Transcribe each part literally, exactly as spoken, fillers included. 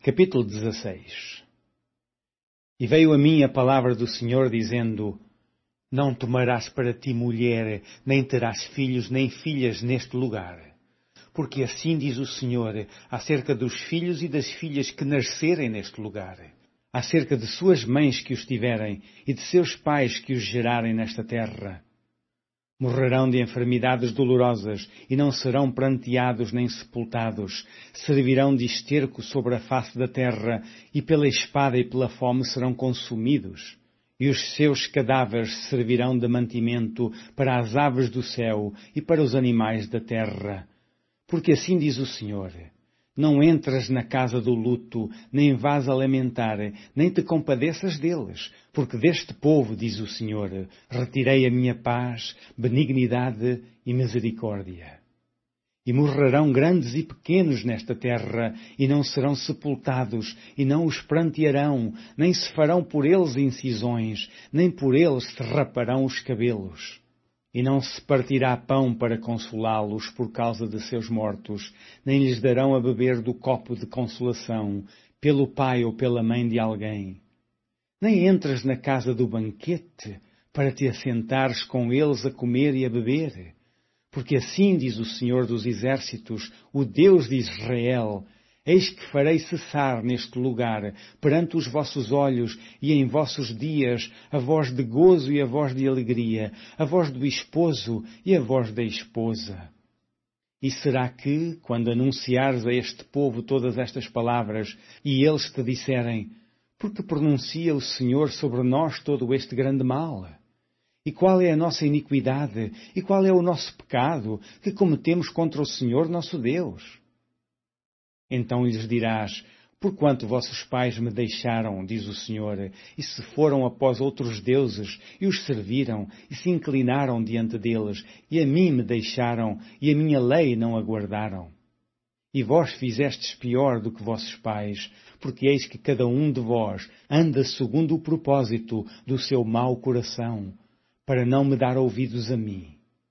Capítulo dezesseis. E veio a mim a palavra do Senhor, dizendo: Não tomarás para ti mulher, nem terás filhos nem filhas neste lugar. Porque assim diz o Senhor acerca dos filhos e das filhas que nascerem neste lugar, acerca de suas mães que os tiverem e de seus pais que os gerarem nesta terra. Morrerão de enfermidades dolorosas e não serão pranteados nem sepultados. Servirão de esterco sobre a face da terra e pela espada e pela fome serão consumidos. E os seus cadáveres servirão de mantimento para as aves do céu e para os animais da terra. Porque assim diz o Senhor: Não entras na casa do luto, nem vás a lamentar, nem te compadeças deles, porque deste povo, diz o Senhor, retirei a minha paz, benignidade e misericórdia. E morrerão grandes e pequenos nesta terra, e não serão sepultados, e não os prantearão, nem se farão por eles incisões, nem por eles se raparão os cabelos. E não se partirá pão para consolá-los por causa de seus mortos, nem lhes darão a beber do copo de consolação, pelo pai ou pela mãe de alguém. Nem entras na casa do banquete, para te assentares com eles a comer e a beber. Porque assim diz o Senhor dos Exércitos, o Deus de Israel: Eis que farei cessar neste lugar, perante os vossos olhos e em vossos dias, a voz de gozo e a voz de alegria, a voz do esposo e a voz da esposa. E será que, quando anunciares a este povo todas estas palavras, e eles te disserem: Por que pronuncia o Senhor sobre nós todo este grande mal? E qual é a nossa iniquidade? E qual é o nosso pecado que cometemos contra o Senhor nosso Deus? Então lhes dirás: Porquanto vossos pais me deixaram, diz o Senhor, e se foram após outros deuses, e os serviram, e se inclinaram diante deles, e a mim me deixaram, e a minha lei não aguardaram. E vós fizestes pior do que vossos pais, porque eis que cada um de vós anda segundo o propósito do seu mau coração, para não me dar ouvidos a mim.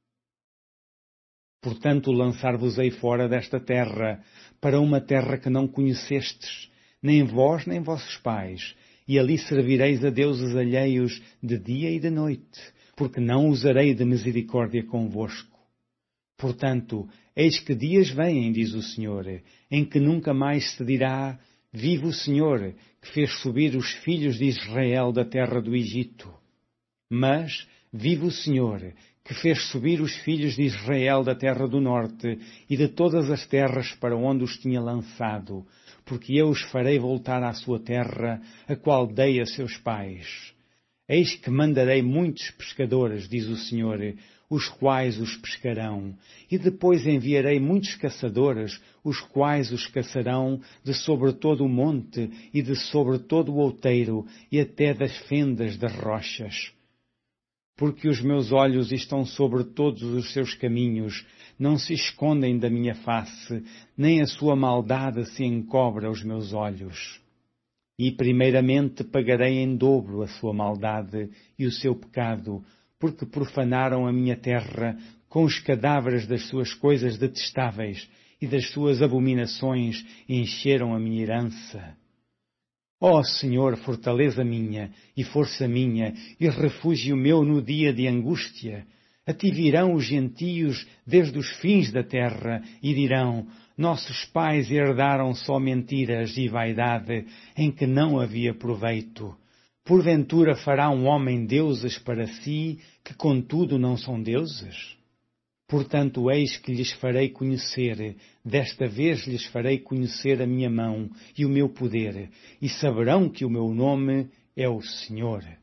Portanto, lançar-vos-ei fora desta terra, para uma terra que não conhecestes, nem vós nem vossos pais, e ali servireis a deuses alheios de dia e de noite, porque não usarei de misericórdia convosco. Portanto, eis que dias vêm, diz o Senhor, em que nunca mais se dirá: Vive o Senhor, que fez subir os filhos de Israel da terra do Egito. Mas, vive o Senhor, que fez subir os filhos de Israel da terra do norte e de todas as terras para onde os tinha lançado, porque eu os farei voltar à sua terra, a qual dei a seus pais. Eis que mandarei muitos pescadores, diz o Senhor, os quais os pescarão, e depois enviarei muitos caçadores, os quais os caçarão de sobre todo o monte e de sobre todo o outeiro e até das fendas das rochas. Porque os meus olhos estão sobre todos os seus caminhos, não se escondem da minha face, nem a sua maldade se encobre aos meus olhos. E primeiramente pagarei em dobro a sua maldade e o seu pecado, porque profanaram a minha terra com os cadáveres das suas coisas detestáveis e das suas abominações encheram a minha herança. Ó Senhor, fortaleza minha, e força minha, e refúgio meu no dia de angústia, a ti virão os gentios desde os fins da terra, e dirão: Nossos pais herdaram só mentiras e vaidade, em que não havia proveito. Porventura fará um homem deuses para si, que contudo não são deuses? Portanto, eis que lhes farei conhecer, desta vez lhes farei conhecer a minha mão e o meu poder, e saberão que o meu nome é o Senhor.